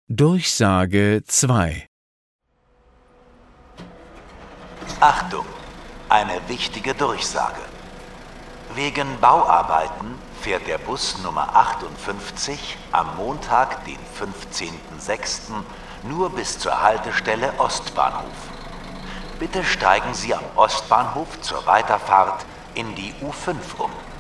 Durchsage 2. Achtung! Eine wichtige Durchsage. Wegen Bauarbeiten fährt der Bus Nummer 58 am Montag, den 15.06. nur bis zur Haltestelle Ostbahnhof. Bitte steigen Sie am Ostbahnhof zur Weiterfahrt in die U5 um.